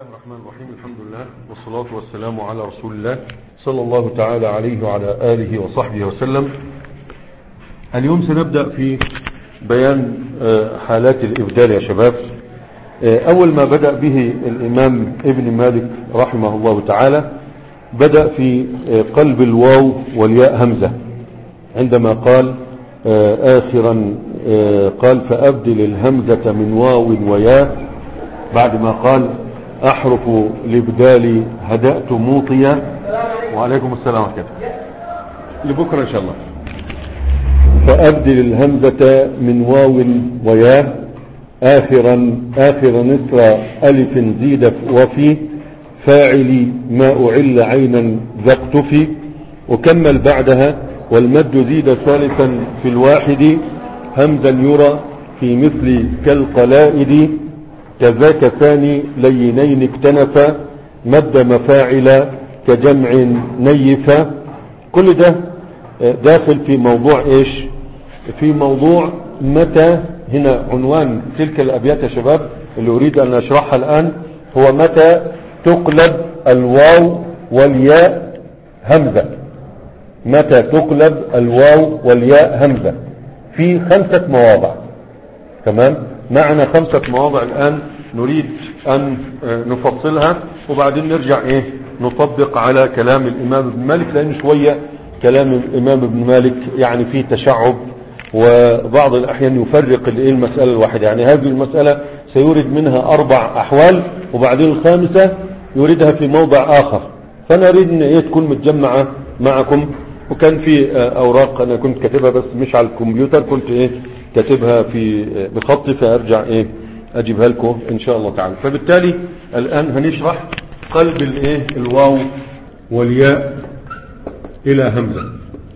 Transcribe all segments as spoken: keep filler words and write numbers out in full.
الرحمن الرحيم. الحمد لله والصلاة والسلام على رسول الله صلى الله تعالى عليه وعلى آله وصحبه وسلم. اليوم سنبدأ في بيان حالات الإبدال يا شباب. أول ما بدأ به الإمام ابن مالك رحمه الله تعالى بدأ في قلب الواو والياء همزة، عندما قال آخرا قال فأبدل الهمزة من واو وياء، بعد ما قال أحرف الإبدال هدأت موطيا. وعليكم السلام ورحمة الله، لبكرة إن شاء الله. فأبدل الهمزة من واو وياء آخرا آخر نصر ألف زيد وفي فاعل ما أعل عينا ذقت في، وكمل بعدها والمد زيد ثالثا في الواحد همزا يرى في مثل كالقلائد كذاك ثاني لينين اكتنفا مد مفاعل كجمع نيفا. كل ده داخل في موضوع ايش؟ في موضوع متى. هنا عنوان تلك الابيات يا شباب اللي اريد ان اشرحها الان هو متى تقلب الواو والياء همزة. متى تقلب الواو والياء همزة في خمسة مواضع. تمام، معنا خمسة مواضع الآن نريد أن نفصلها، وبعدين نرجع إيه نطبق على كلام الإمام ابن مالك، لأن شوية كلام الإمام ابن مالك يعني فيه تشعب، وبعض الأحيان يفرق المسألة الواحدة. يعني هذه المسألة سيورد منها أربع أحوال، وبعدين الخامسة يوردها في موضع آخر، فأنا أريد أن إيه تكون متجمعة معكم. وكان في أوراق أنا كنت كاتبها بس مش على الكمبيوتر، كنت إيه كاتبها في بخطي، فأرجع إيه أجيبها لكم إن شاء الله تعالى. فبالتالي الآن هنشرح قلب الإيه الواو والياء إلى همزة.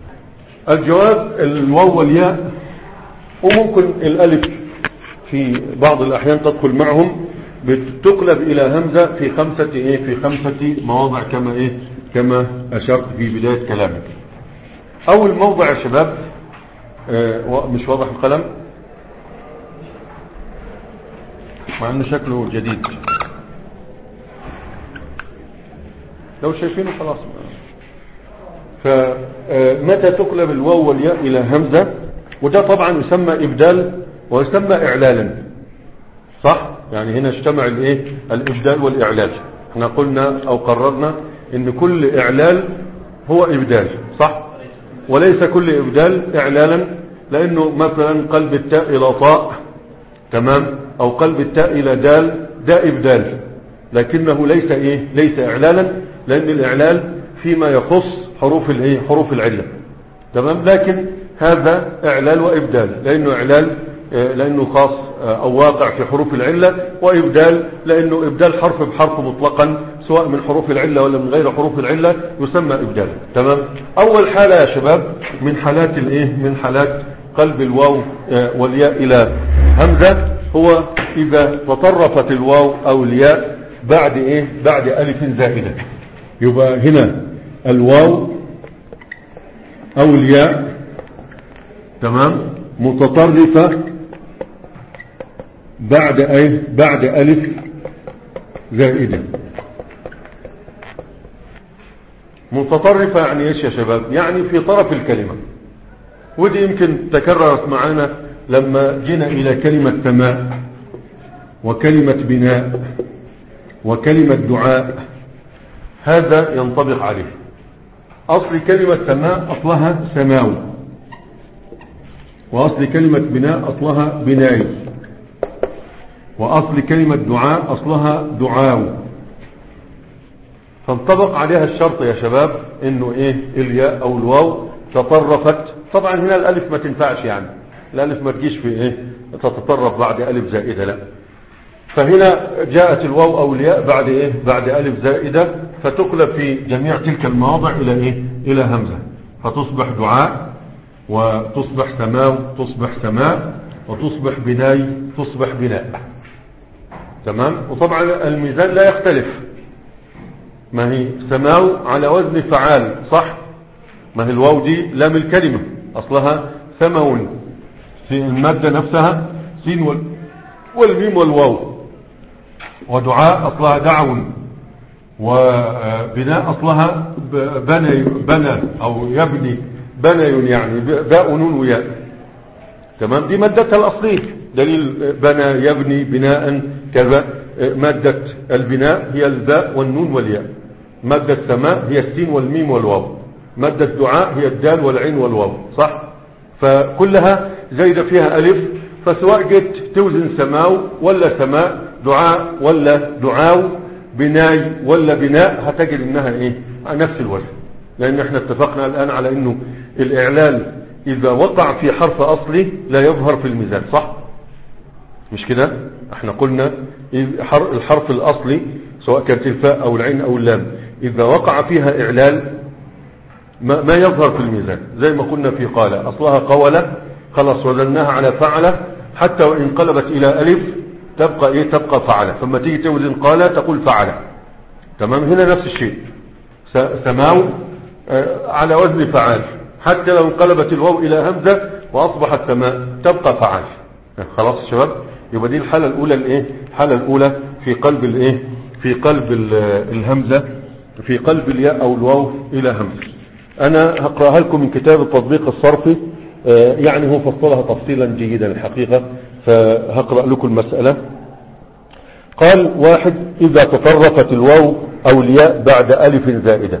الجواب الواو والياء، وممكن الألف في بعض الأحيان تدخل معهم، بتقلب إلى همزة في خمسة إيه في خمسة مواضع كما إيه كما أشرت في بداية كلامي. أول موضع يا شباب آه مش واضح القلم مع انه شكله جديد، لو شايفينه خلاص. فمتى تقلب الواو والياء الى همزة، وده طبعا يسمى ابدال ويسمى اعلالا، صح؟ يعني هنا اجتمع الايه الابدال والاعلال. احنا قلنا او قررنا ان كل اعلال هو ابدال، صح؟ وليس كل ابدال اعلالا، لانه مثلا قلب التاء الى طاء، تمام، او قلب التاء الى دال، ده ابدال، لكنه ليس ايه ليس اعلالا، لان الاعلال فيما يخص حروف الايه حروف العله، تمام. لكن هذا اعلال وابدال، لانه اعلال لانه خاص او واقع في حروف العله، وابدال لانه ابدال حرف بحرف مطلقا سواء من حروف العله ولا من غير حروف العله يسمى ابدال، تمام. اول حاله يا شباب من حالات الايه من حالات قلب الواو والياء الى همزه هو اذا تطرفت الواو او الياء بعد ايه بعد الف زائده. يبقى هنا الواو او الياء، تمام، متطرفه بعد ايه بعد الف زائده. متطرفه يعني ايش يا شباب؟ يعني في طرف الكلمه، ودي يمكن تكررت معنا لما جينا إلى كلمة سماء وكلمة بناء وكلمة دعاء، هذا ينطبق عليه. أصل كلمة سماء أصلها سماو، وأصل كلمة بناء أصلها بناي، وأصل كلمة دعاء أصلها دعاو. فانطبق عليها الشرط يا شباب إنه إيه الياء أو الواو تطرفت. طبعا هنا الألف ما تنفعش، يعني الألف ما تجيش في إيه تتطرف بعد ألف زائدة، لا. فهنا جاءت الواو أو الياء بعد إيه بعد ألف زائدة، فتقلب في جميع تلك المواضع إلى إيه إلى همزة، فتصبح دعاء، وتصبح سماو، تصبح سماء، وتصبح بناي، تصبح بناء، تمام. وطبعا الميزان لا يختلف، ما هي سماو على وزن فعال، صح؟ ما هي الواو دي لام الكلمة أصلها سمو، في المادة نفسها سين والميم والواو، ودعاء أصلها دعو، وبناء أصلها بنى بنى أو يبني بنى، يعني باء نون وياء. تمام، دي مادتها الأصلية، دليل بنى يبني بناء كذا. مادة البناء هي الباء والنون والياء. مادة سماء هي السين والميم والواو. مادة دعاء هي الدال والعين والواو، صح؟ فكلها زايدة فيها ألف، فسواء جيت توزن سماو ولا سماء، دعاء ولا دعاو، بناي ولا بناء، هتجد انها ايه نفس الوزن. لان احنا اتفقنا الان على انه الاعلال اذا وقع في حرف اصلي لا يظهر في الميزان، صح؟ مش كده؟ احنا قلنا الحرف الاصلي سواء كانت الفاء او العين او اللام اذا وقع فيها اعلال ما, ما يظهر في الميزان. زي ما قلنا في قال، اصلها قولة، خلاص وزناها على فعلة، حتى وان قلبت الى الف تبقى ايه؟ تبقى فعلة. فما تيجي توزن قال تقول فعلة. تمام، هنا نفس الشيء، سماو على وزن فعال، حتى لو انقلبت الواو الى همزة واصبحت سماء تبقى فعال. خلاص يا شباب، يبقى دي الحالة الاولى الايه؟ الحالة الاولى في قلب الايه؟ في قلب الهمزة، في قلب الياء او الواو الى همزة. انا هقراها لكم من كتاب التطبيق الصرفي، يعني هو فصلها تفصيلا جيدا الحقيقة، فهقرأ لكم المسألة. قال: واحد، إذا تطرفت الواو أو الياء بعد ألف زائدة،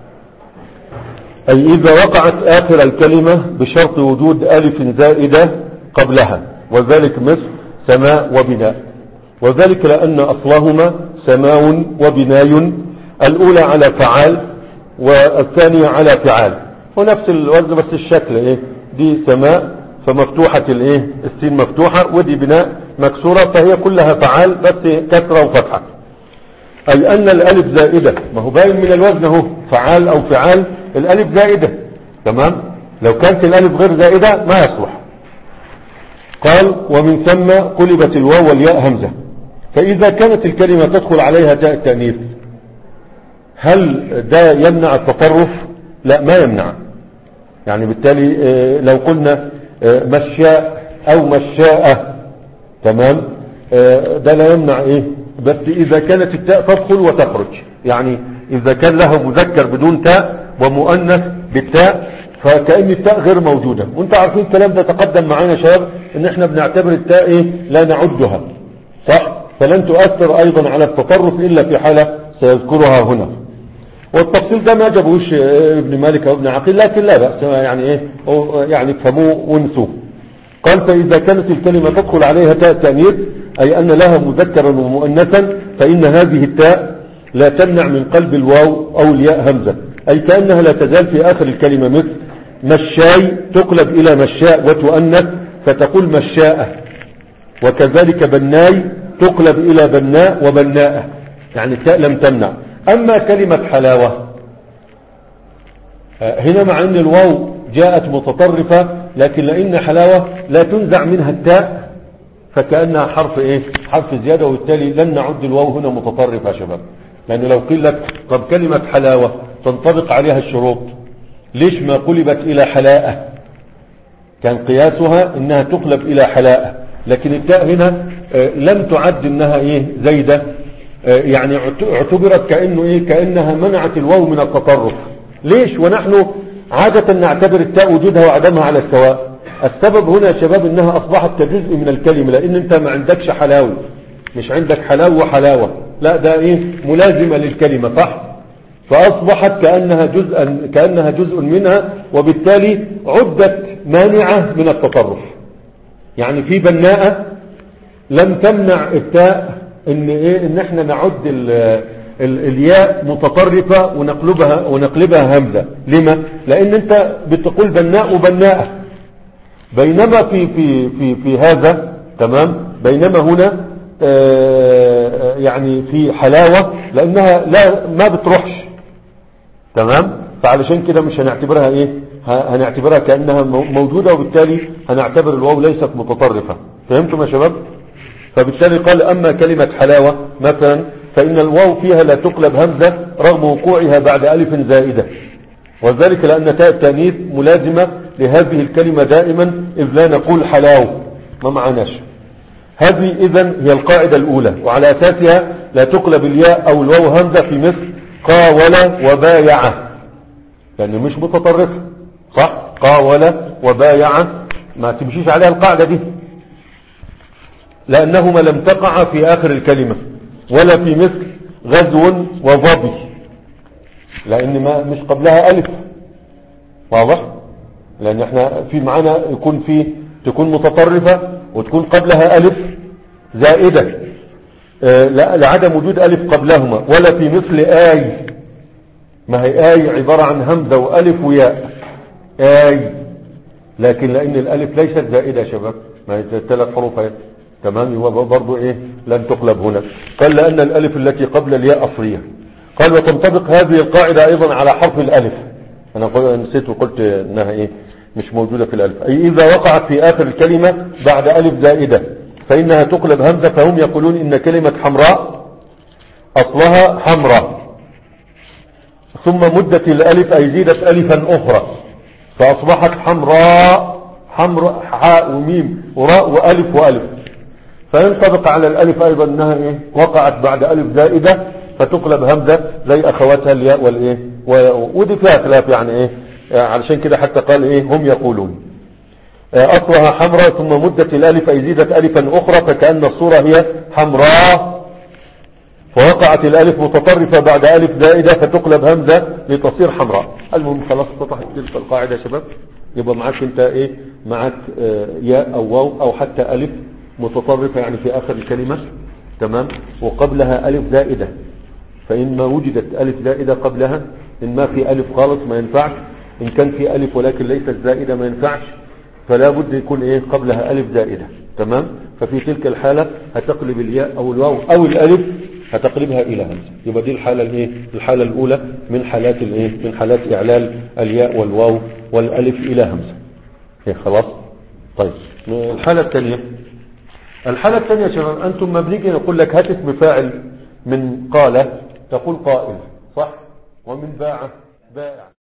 أي إذا وقعت آخر الكلمة بشرط وجود ألف زائدة قبلها، وذلك مثل سماء وبناء، وذلك لأن أصلهما سماء وبناي، الأولى على فعال والثانية على فعال، ونفس الوزن بس الشكل إيه؟ دي سماء فمفتوحة الايه؟ السين مفتوحة، ودي بناء مكسورة، فهي كلها فعال بس كسرة وفتحة. اي ان الالف زائدة، ما هو باين من الوزن اهو، فعال او فعال الالف زائدة. تمام، لو كانت الالف غير زائدة ما يصلح. قال: ومن ثم قلبت الواو والياء همزة، فاذا كانت الكلمة تدخل عليها تاء التأنيث هل ده يمنع التطرف؟ لا، ما يمنع. يعني بالتالي لو قلنا مشاء او مشاء، تمام، ده لا يمنع ايه، بس اذا كانت التاء تدخل وتخرج، يعني اذا كان له مذكر بدون تاء ومؤنث بالتاء فكأن التاء غير موجودة. وانت عارفين الكلام ده تقدم معانا شباب، ان احنا بنعتبر التاء ايه؟ لا نعدها، صح؟ فلن تؤثر ايضا على التطرف الا في حالة سيذكرها هنا. والتفصيل ده ما جابوش ابن مالك او ابن عقيل، لكن لا بأس، يعني ايه يعني فهموه ونسوه. قال: فإذا كانت الكلمة تدخل عليها تاء التأنيث، أي أن لها مذكرا ومؤنثا، فإن هذه التاء لا تمنع من قلب الواو أو الياء همزة، أي كأنها لا تزال في آخر الكلمة، مثل مشاي تقلب إلى مشاء وتؤنث فتقول مشاءة، وكذلك بناي تقلب إلى بناء وبناءة، يعني التاء لم تمنع. أما كلمة حلاوة هنا، مع أن الواو جاءت متطرفة، لكن لأن حلاوة لا تنزع منها التاء فكأنها حرف إيه؟ حرف زيادة، وبالتالي لن نعد الواو هنا متطرفة يا شباب. لأن لو قيل لك طب كلمة حلاوة تنطبق عليها الشروط، ليش ما قلبت إلى حلاءة؟ كان قياسها إنها تقلب إلى حلاءة، لكن التاء هنا لم تعد إنها إيه؟ زيدة، يعني اعتبرت كأنه إيه؟ كأنها منعت الواو من التطرف. ليش ونحن عادة نعتبر التاء وجودها وعدمها على السواء؟ السبب هنا يا شباب انها اصبحت كجزء من الكلمة، لان انت ما عندكش حلاوة، مش عندك حلاوة وحلاوة، لا ده ايه؟ ملازمة للكلمة، صح؟ فاصبحت كأنها جزء كأنها جزء منها، وبالتالي عدت مانعة من التطرف. يعني في بناءة لم تمنع التاء ان ايه؟ ان احنا نعد ال ال الياء متطرفة ونقلبها ونقلبها همزة. لما؟ لان انت بتقول بناء وبناءة، بينما في في في في هذا، تمام، بينما هنا آه يعني في حلاوة لانها لا ما بتروحش، تمام، فعلشان كده مش هنعتبرها ايه؟ هنعتبرها كأنها موجودة، وبالتالي هنعتبر الواو ليست متطرفة. فهمتم يا شباب؟ فبالتالي قال: اما كلمة حلاوة مثلا فإن الواو فيها لا تقلب همزة رغم وقوعها بعد ألف زائدة، وذلك لأن تاء التأنيث ملازمة لهذه الكلمة دائما، إذ لا نقول حلاو، ما معناش. هذه إذن هي القاعدة الأولى، وعلى أساسها لا تقلب الياء أو الواو همزة في مثل قاول وبايع، لأنه مش متطرف، صح؟ قاول وبايع ما تمشيش عليها القاعدة دي، لأنهما لم تقع في آخر الكلمة، ولا في مثل غزو وظبي، لأن ما مش قبلها ألف، واضح؟ لأن احنا في معانا يكون في تكون متطرفة وتكون قبلها ألف زائدة، اه لعدم وجود ألف قبلهما، ولا في مثل آي، ما هي آي عبارة عن همزة وألف وياء آي، لكن لأن الألف ليست زائدة يا شباب، ما هي ثلاث حروف هي تمام، وبرضو إيه لن تقلب هنا. قال لأن الألف التي قبل الياء أصلية. قال وتنطبق هذه القاعدة أيضا على حرف الألف، أنا نسيت وقلت إنها إيه مش موجودة في الألف، أي إذا وقعت في آخر الكلمة بعد ألف زائدة فإنها تقلب همزة. فهم يقولون إن كلمة حمراء أصلها حمراء، ثم مدت الألف أي زيدت ألفا أخرى فأصبحت حمراء، حمراء حاء وميم وراء وألف وألف، فينطبق على الألف أيضا أنها إيه وقعت بعد ألف زائدة فتقلب همزة زي أخواتها الياء والإيه، ودي فيها خلاف يعني إيه، علشان كده حتى قال إيه هم يقولون أصلها حمراء ثم مدت الألف أي زيدت ألفا أخرى فكأن الصورة هي حمراء، فوقعت الألف متطرفة بعد ألف زائدة فتقلب همزة لتصير حمراء. المهم خلاص اتضحت تلك القاعدة يا شباب. يبقى معك انت ايه، معك اه ياء او واو او حتى ألف متطرفة يعني في آخر الكلمة، تمام، وقبلها ألف زائدة، فإن ما وجدت ألف زائدة قبلها، إن ما في ألف خالص ما ينفعش، إن كان في ألف ولكن ليست زائدة ما ينفعش، فلا بد يكون ايه قبلها ألف زائدة، تمام. ففي تلك الحالة هتقلب الياء او الواو او الألف هتقلبها الى همزة. يبقى دي الحالة الايه، الحالة الاولى من حالات الايه، من حالات اعلال الياء والواو والالف الى همزة. ايه خلاص. طيب الحالة الثانية، الحالة الثانية يا شباب، انتم ما بنيجي نقول لك هات اسم فاعل من قال تقول قائل، صح، ومن باع بائع.